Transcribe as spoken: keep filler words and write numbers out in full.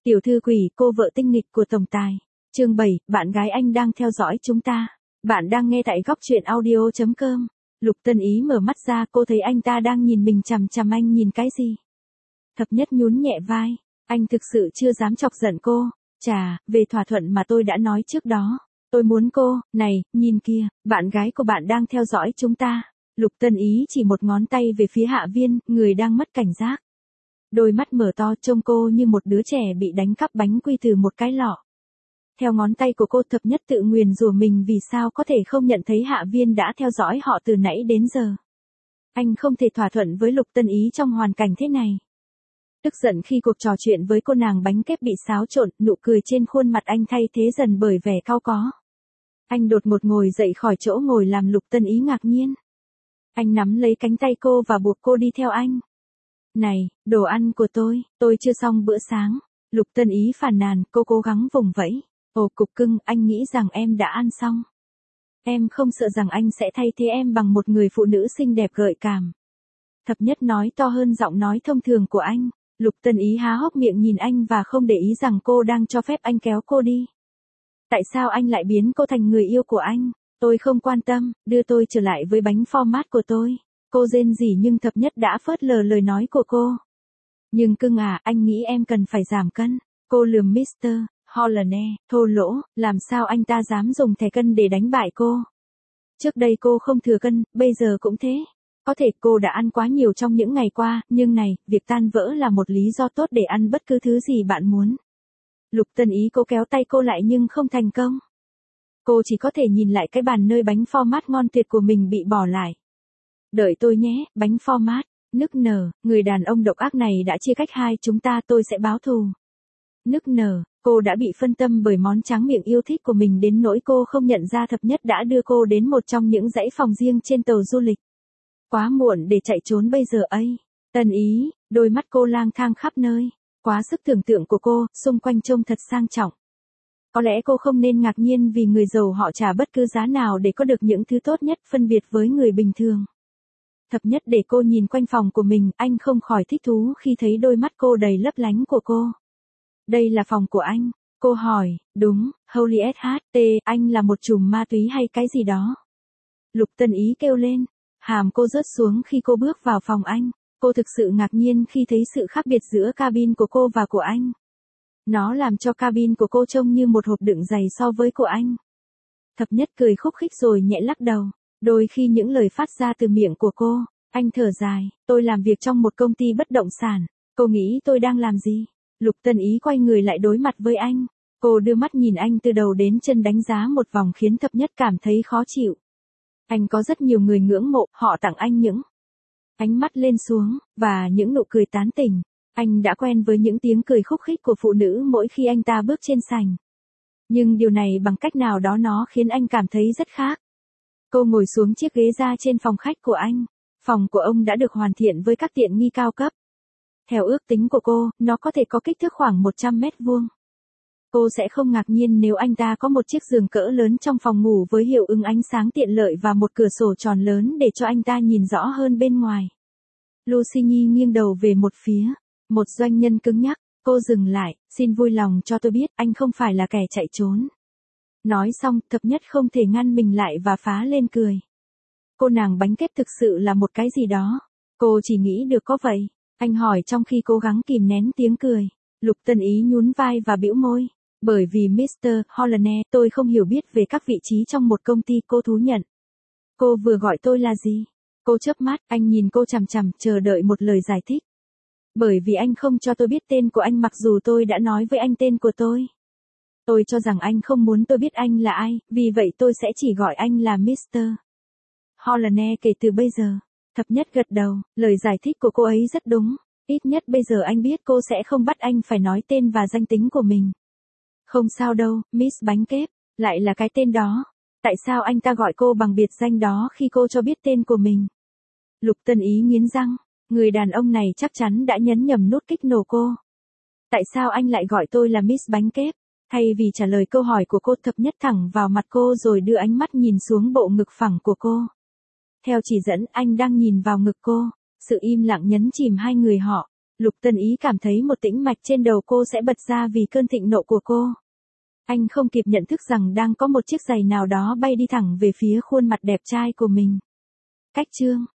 Tiểu thư quỷ, cô vợ tinh nghịch của tổng tài. Chương bảy, bạn gái anh đang theo dõi chúng ta. Bạn đang nghe tại góc truyện audio chấm com. Lục Tân Ý mở mắt ra, cô thấy anh ta đang nhìn mình chằm chằm. Anh nhìn cái gì? Thập Nhất nhún nhẹ vai. Anh thực sự chưa dám chọc giận cô. Chà, về thỏa thuận mà tôi đã nói trước đó. Tôi muốn cô, này, nhìn kia, bạn gái của bạn đang theo dõi chúng ta. Lục Tân Ý chỉ một ngón tay về phía Hạ Viên, người đang mất cảnh giác. Đôi mắt mở to trông cô như một đứa trẻ bị đánh cắp bánh quy từ một cái lọ. Theo ngón tay của cô, Thập Nhất tự nguyền rủa mình vì sao có thể không nhận thấy Hạ Viên đã theo dõi họ từ nãy đến giờ. Anh không thể thỏa thuận với Lục Tân Ý trong hoàn cảnh thế này. Tức giận khi cuộc trò chuyện với cô nàng bánh kép bị xáo trộn, nụ cười trên khuôn mặt anh thay thế dần bởi vẻ cau có. Anh đột ngột ngồi dậy khỏi chỗ ngồi làm Lục Tân Ý ngạc nhiên. Anh nắm lấy cánh tay cô và buộc cô đi theo anh. Này, đồ ăn của tôi, tôi chưa xong bữa sáng. Lục Tân Ý phàn nàn, cô cố gắng vùng vẫy. Ồ cục cưng, anh nghĩ rằng em đã ăn xong. Em không sợ rằng anh sẽ thay thế em bằng một người phụ nữ xinh đẹp gợi cảm. Thập Nhất nói to hơn giọng nói thông thường của anh. Lục Tân Ý há hốc miệng nhìn anh và không để ý rằng cô đang cho phép anh kéo cô đi. Tại sao anh lại biến cô thành người yêu của anh? Tôi không quan tâm, đưa tôi trở lại với bánh format của tôi. Cô rên rỉ nhưng Thập Nhất đã phớt lờ lời nói của cô. Nhưng cưng à, anh nghĩ em cần phải giảm cân. Cô lườm mít tơ Hollane, thô lỗ, làm sao anh ta dám dùng thẻ cân để đánh bại cô. Trước đây cô không thừa cân, bây giờ cũng thế. Có thể cô đã ăn quá nhiều trong những ngày qua, nhưng này, việc tan vỡ là một lý do tốt để ăn bất cứ thứ gì bạn muốn. Lục Tân Ý cố kéo tay cô lại nhưng không thành công. Cô chỉ có thể nhìn lại cái bàn nơi bánh format ngon tuyệt của mình bị bỏ lại. Đợi tôi nhé, bánh format, nức nở, người đàn ông độc ác này đã chia cách hai chúng ta, tôi sẽ báo thù. Nức nở, cô đã bị phân tâm bởi món tráng miệng yêu thích của mình đến nỗi cô không nhận ra Thập Nhất đã đưa cô đến một trong những dãy phòng riêng trên tàu du lịch. Quá muộn để chạy trốn bây giờ ấy. Tân Ý, đôi mắt cô lang thang khắp nơi. Quá sức tưởng tượng của cô, xung quanh trông thật sang trọng. Có lẽ cô không nên ngạc nhiên vì người giàu họ trả bất cứ giá nào để có được những thứ tốt nhất phân biệt với người bình thường. Thập Nhất để cô nhìn quanh phòng của mình, anh không khỏi thích thú khi thấy đôi mắt cô đầy lấp lánh của cô. Đây là phòng của anh. Cô hỏi, đúng, Holy ét hát tê, anh là một trùm ma túy hay cái gì đó. Lục Tân Ý kêu lên. Hàm cô rớt xuống khi cô bước vào phòng anh. Cô thực sự ngạc nhiên khi thấy sự khác biệt giữa cabin của cô và của anh. Nó làm cho cabin của cô trông như một hộp đựng giày so với của anh. Thập Nhất cười khúc khích rồi nhẹ lắc đầu. Đôi khi những lời phát ra từ miệng của cô, anh thở dài, tôi làm việc trong một công ty bất động sản. Cô nghĩ tôi đang làm gì? Lục Tân Ý quay người lại đối mặt với anh. Cô đưa mắt nhìn anh từ đầu đến chân đánh giá một vòng khiến Thập Nhất cảm thấy khó chịu. Anh có rất nhiều người ngưỡng mộ, họ tặng anh những ánh mắt lên xuống, và những nụ cười tán tỉnh. Anh đã quen với những tiếng cười khúc khích của phụ nữ mỗi khi anh ta bước trên sảnh. Nhưng điều này bằng cách nào đó nó khiến anh cảm thấy rất khác. Cô ngồi xuống chiếc ghế ra trên phòng khách của anh. Phòng của ông đã được hoàn thiện với các tiện nghi cao cấp. Theo ước tính của cô, nó có thể có kích thước khoảng một trăm mét vuông. Cô sẽ không ngạc nhiên nếu anh ta có một chiếc giường cỡ lớn trong phòng ngủ với hiệu ứng ánh sáng tiện lợi và một cửa sổ tròn lớn để cho anh ta nhìn rõ hơn bên ngoài. Lucy Nhi nghiêng đầu về một phía. Một doanh nhân cứng nhắc, cô dừng lại, xin vui lòng cho tôi biết anh không phải là kẻ chạy trốn. Nói xong, Thập Nhất không thể ngăn mình lại và phá lên cười. Cô nàng bánh kép thực sự là một cái gì đó. Cô chỉ nghĩ được có vậy. Anh hỏi trong khi cố gắng kìm nén tiếng cười. Lục Tân Ý nhún vai và bĩu môi. Bởi vì mít tơ Hollane, tôi không hiểu biết về các vị trí trong một công ty, cô thú nhận. Cô vừa gọi tôi là gì? Cô chớp mắt, anh nhìn cô chằm chằm, chờ đợi một lời giải thích. Bởi vì anh không cho tôi biết tên của anh mặc dù tôi đã nói với anh tên của tôi. Tôi cho rằng anh không muốn tôi biết anh là ai, vì vậy tôi sẽ chỉ gọi anh là mít tơ Hollane kể từ bây giờ. Thập Nhất gật đầu, lời giải thích của cô ấy rất đúng. Ít nhất bây giờ anh biết cô sẽ không bắt anh phải nói tên và danh tính của mình. Không sao đâu, Miss Bánh Kép, lại là cái tên đó. Tại sao anh ta gọi cô bằng biệt danh đó khi cô cho biết tên của mình? Lục Tân Ý nghiến răng, người đàn ông này chắc chắn đã nhấn nhầm nút kích nổ cô. Tại sao anh lại gọi tôi là Miss Bánh Kép? Thay vì trả lời câu hỏi của cô, Thập Nhất thẳng vào mặt cô rồi đưa ánh mắt nhìn xuống bộ ngực phẳng của cô. Theo chỉ dẫn, anh đang nhìn vào ngực cô. Sự im lặng nhấn chìm hai người họ. Lục Tân Ý cảm thấy một tĩnh mạch trên đầu cô sẽ bật ra vì cơn thịnh nộ của cô. Anh không kịp nhận thức rằng đang có một chiếc giày nào đó bay đi thẳng về phía khuôn mặt đẹp trai của mình. Cách chương